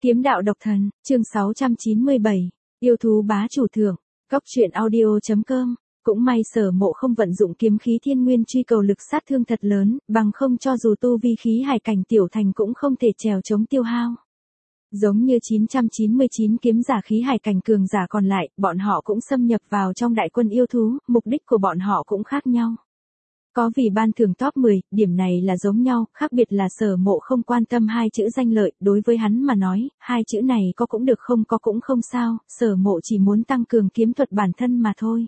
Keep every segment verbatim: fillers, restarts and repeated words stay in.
Kiếm đạo độc thần, chương sáu trăm chín mươi bảy, yêu thú bá chủ thượng, Cóc truyện audio chấm com. Cũng may Sở Mộ không vận dụng kiếm khí thiên nguyên truy cầu lực sát thương thật lớn, bằng không cho dù tu vi khí hải cảnh tiểu thành cũng không thể trèo chống tiêu hao. Giống như chín trăm chín mươi chín kiếm giả khí hải cảnh cường giả còn lại, bọn họ cũng xâm nhập vào trong đại quân yêu thú, mục đích của bọn họ cũng khác nhau. Có vì ban thưởng top mười, điểm này là giống nhau, khác biệt là Sở Mộ không quan tâm hai chữ danh lợi, đối với hắn mà nói, hai chữ này có cũng được không có cũng không sao, Sở Mộ chỉ muốn tăng cường kiếm thuật bản thân mà thôi.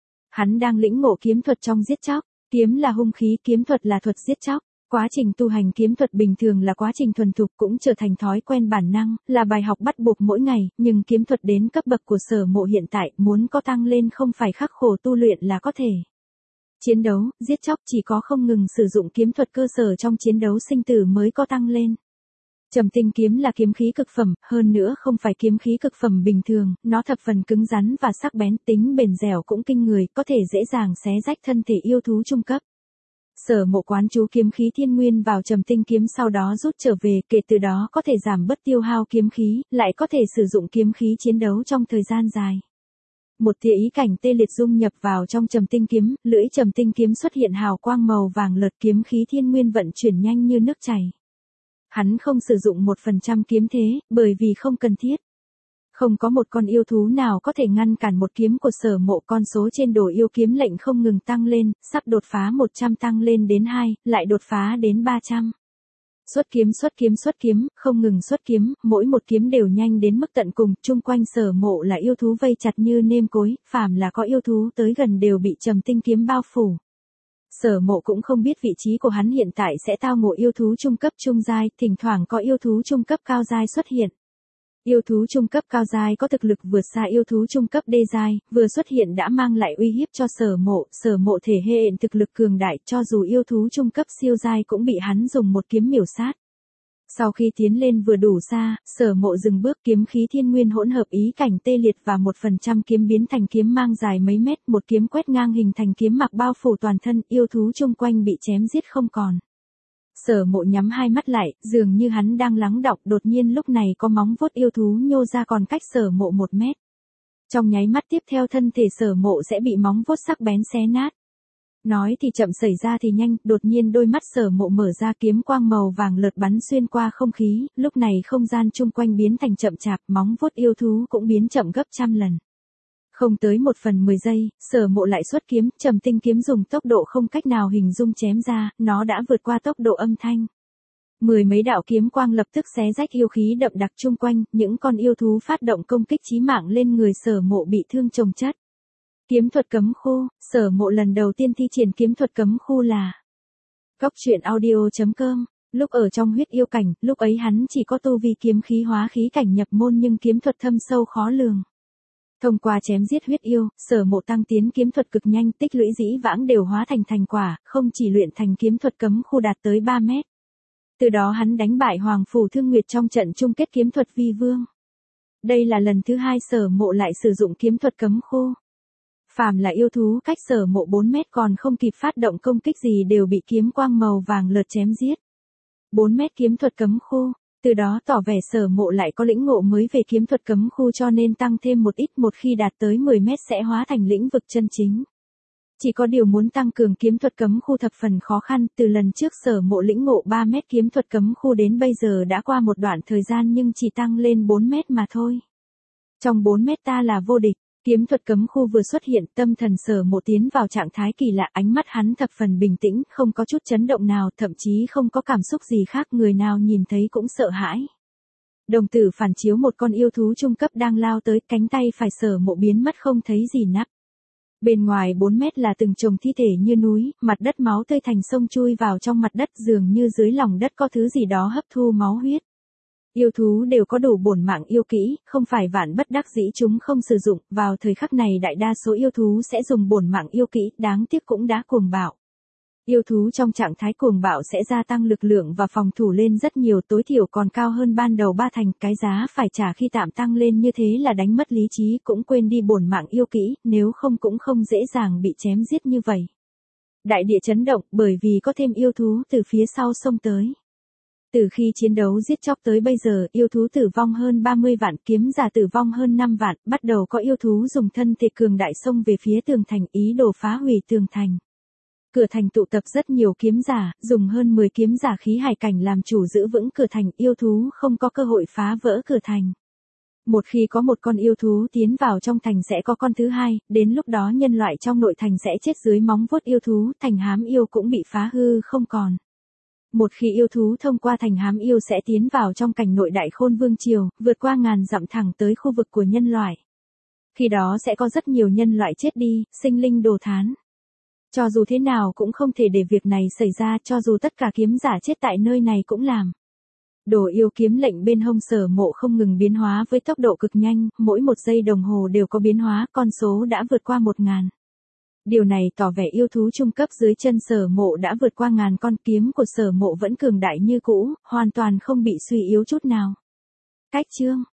Hắn đang lĩnh ngộ kiếm thuật trong giết chóc, kiếm là hung khí, kiếm thuật là thuật giết chóc. Quá trình tu hành kiếm thuật bình thường là quá trình thuần thục cũng trở thành thói quen bản năng, là bài học bắt buộc mỗi ngày, nhưng kiếm thuật đến cấp bậc của Sở Mộ hiện tại, muốn có tăng lên không phải khắc khổ tu luyện là có thể. Chiến đấu, giết chóc chỉ có không ngừng sử dụng kiếm thuật cơ sở trong chiến đấu sinh tử mới có tăng lên. Trầm tinh kiếm là kiếm khí cực phẩm, hơn nữa không phải kiếm khí cực phẩm bình thường, nó thập phần cứng rắn và sắc bén, tính bền dẻo cũng kinh người, có thể dễ dàng xé rách thân thể yêu thú trung cấp. Sở Mộ quán chú kiếm khí thiên nguyên vào trầm tinh kiếm sau đó rút trở về, kể từ đó có thể giảm bớt tiêu hao kiếm khí, lại có thể sử dụng kiếm khí chiến đấu trong thời gian dài. Một tia ý cảnh tê liệt dung nhập vào trong trầm tinh kiếm, lưỡi trầm tinh kiếm xuất hiện hào quang màu vàng lợt, kiếm khí thiên nguyên vận chuyển nhanh như nước chảy. Hắn không sử dụng một phần trăm kiếm thế, bởi vì không cần thiết. Không có một con yêu thú nào có thể ngăn cản một kiếm của Sở Mộ, con số trên đồ yêu kiếm lệnh không ngừng tăng lên, sắp đột phá một trăm tăng lên đến hai, lại đột phá đến ba trăm. Xuất kiếm xuất kiếm xuất kiếm, không ngừng xuất kiếm, mỗi một kiếm đều nhanh đến mức tận cùng, chung quanh Sở Mộ là yêu thú vây chặt như nêm cối, phàm là có yêu thú tới gần đều bị trầm tinh kiếm bao phủ. Sở Mộ cũng không biết vị trí của hắn hiện tại sẽ tao ngộ yêu thú trung cấp trung giai, thỉnh thoảng có yêu thú trung cấp cao giai xuất hiện. Yêu thú trung cấp cao giai có thực lực vượt xa yêu thú trung cấp đê giai, vừa xuất hiện đã mang lại uy hiếp cho Sở Mộ, Sở Mộ thể hiện thực lực cường đại, cho dù yêu thú trung cấp siêu giai cũng bị hắn dùng một kiếm miểu sát. Sau khi tiến lên vừa đủ xa, Sở Mộ dừng bước, kiếm khí thiên nguyên hỗn hợp ý cảnh tê liệt và một phần trăm kiếm biến thành kiếm mang dài mấy mét, một kiếm quét ngang hình thành kiếm mặc bao phủ toàn thân, yêu thú chung quanh bị chém giết không còn. Sở Mộ nhắm hai mắt lại, dường như hắn đang lắng đọng, đột nhiên lúc này có móng vuốt yêu thú nhô ra còn cách Sở Mộ một mét. Trong nháy mắt tiếp theo thân thể Sở Mộ sẽ bị móng vuốt sắc bén xé nát. Nói thì chậm xảy ra thì nhanh, đột nhiên đôi mắt Sở Mộ mở ra, kiếm quang màu vàng lợt bắn xuyên qua không khí, lúc này không gian chung quanh biến thành chậm chạp, móng vuốt yêu thú cũng biến chậm gấp trăm lần. Không tới một phần mười giây, Sở Mộ lại xuất kiếm, trầm tinh kiếm dùng tốc độ không cách nào hình dung chém ra, nó đã vượt qua tốc độ âm thanh. Mười mấy đạo kiếm quang lập tức xé rách yêu khí đậm đặc chung quanh, những con yêu thú phát động công kích chí mạng lên người Sở Mộ bị thương chồng chất. Kiếm thuật cấm khu, Sở Mộ lần đầu tiên thi triển kiếm thuật cấm khu là Cóc truyện audio chấm com. Lúc ở trong huyết yêu cảnh, lúc ấy hắn chỉ có tu vi kiếm khí hóa khí cảnh nhập môn nhưng kiếm thuật thâm sâu khó lường. Thông qua chém giết huyết yêu, Sở Mộ tăng tiến kiếm thuật cực nhanh, tích lũy dĩ vãng đều hóa thành thành quả, không chỉ luyện thành kiếm thuật cấm khu đạt tới ba mét. Từ đó hắn đánh bại Hoàng Phủ Thương Nguyệt trong trận chung kết kiếm thuật vi vương. Đây là lần thứ hai Sở Mộ lại sử dụng kiếm thuật cấm khu. Phàm là yêu thú cách Sở Mộ bốn mét còn không kịp phát động công kích gì đều bị kiếm quang màu vàng lợt chém giết. bốn mét kiếm thuật cấm khu, từ đó tỏ vẻ Sở Mộ lại có lĩnh ngộ mới về kiếm thuật cấm khu cho nên tăng thêm một ít, một khi đạt tới mười mét sẽ hóa thành lĩnh vực chân chính. Chỉ có điều muốn tăng cường kiếm thuật cấm khu thập phần khó khăn, từ lần trước Sở Mộ lĩnh ngộ ba mét kiếm thuật cấm khu đến bây giờ đã qua một đoạn thời gian nhưng chỉ tăng lên bốn mét mà thôi. Trong bốn mét ta là vô địch. Kiếm thuật cấm khu vừa xuất hiện, tâm thần Sở Mộ tiến vào trạng thái kỳ lạ, ánh mắt hắn thập phần bình tĩnh, không có chút chấn động nào, thậm chí không có cảm xúc gì khác, người nào nhìn thấy cũng sợ hãi. Đồng tử phản chiếu một con yêu thú trung cấp đang lao tới, cánh tay phải Sở Mộ biến mất không thấy gì nắp. Bên ngoài bốn mét là từng chồng thi thể như núi, mặt đất máu tươi thành sông chui vào trong mặt đất, dường như dưới lòng đất có thứ gì đó hấp thu máu huyết. Yêu thú đều có đủ bổn mạng yêu kỹ, không phải vạn bất đắc dĩ chúng không sử dụng, vào thời khắc này đại đa số yêu thú sẽ dùng bổn mạng yêu kỹ, đáng tiếc cũng đã cuồng bạo. Yêu thú trong trạng thái cuồng bạo sẽ gia tăng lực lượng và phòng thủ lên rất nhiều, tối thiểu còn cao hơn ban đầu ba thành, cái giá phải trả khi tạm tăng lên như thế là đánh mất lý trí, cũng quên đi bổn mạng yêu kỹ, nếu không cũng không dễ dàng bị chém giết như vậy. Đại địa chấn động bởi vì có thêm yêu thú từ phía sau xông tới. Từ khi chiến đấu giết chóc tới bây giờ, yêu thú tử vong hơn ba mươi vạn, kiếm giả tử vong hơn năm vạn, bắt đầu có yêu thú dùng thân thể cường đại xông về phía tường thành, ý đồ phá hủy tường thành. Cửa thành tụ tập rất nhiều kiếm giả, dùng hơn mười kiếm giả khí hải cảnh làm chủ giữ vững cửa thành, yêu thú không có cơ hội phá vỡ cửa thành. Một khi có một con yêu thú tiến vào trong thành sẽ có con thứ hai, đến lúc đó nhân loại trong nội thành sẽ chết dưới móng vuốt yêu thú, thành hám yêu cũng bị phá hư không còn. Một khi yêu thú thông qua thành hám yêu sẽ tiến vào trong cảnh nội đại khôn vương triều, vượt qua ngàn dặm thẳng tới khu vực của nhân loại. Khi đó sẽ có rất nhiều nhân loại chết đi, sinh linh đồ thán. Cho dù thế nào cũng không thể để việc này xảy ra, cho dù tất cả kiếm giả chết tại nơi này cũng làm. Đồ yêu kiếm lệnh bên hông Sở Mộ không ngừng biến hóa với tốc độ cực nhanh, mỗi một giây đồng hồ đều có biến hóa, con số đã vượt qua một ngàn. Điều này tỏ vẻ yêu thú trung cấp dưới chân Sở Mộ đã vượt qua ngàn con, kiếm của Sở Mộ vẫn cường đại như cũ, hoàn toàn không bị suy yếu chút nào. Cách chương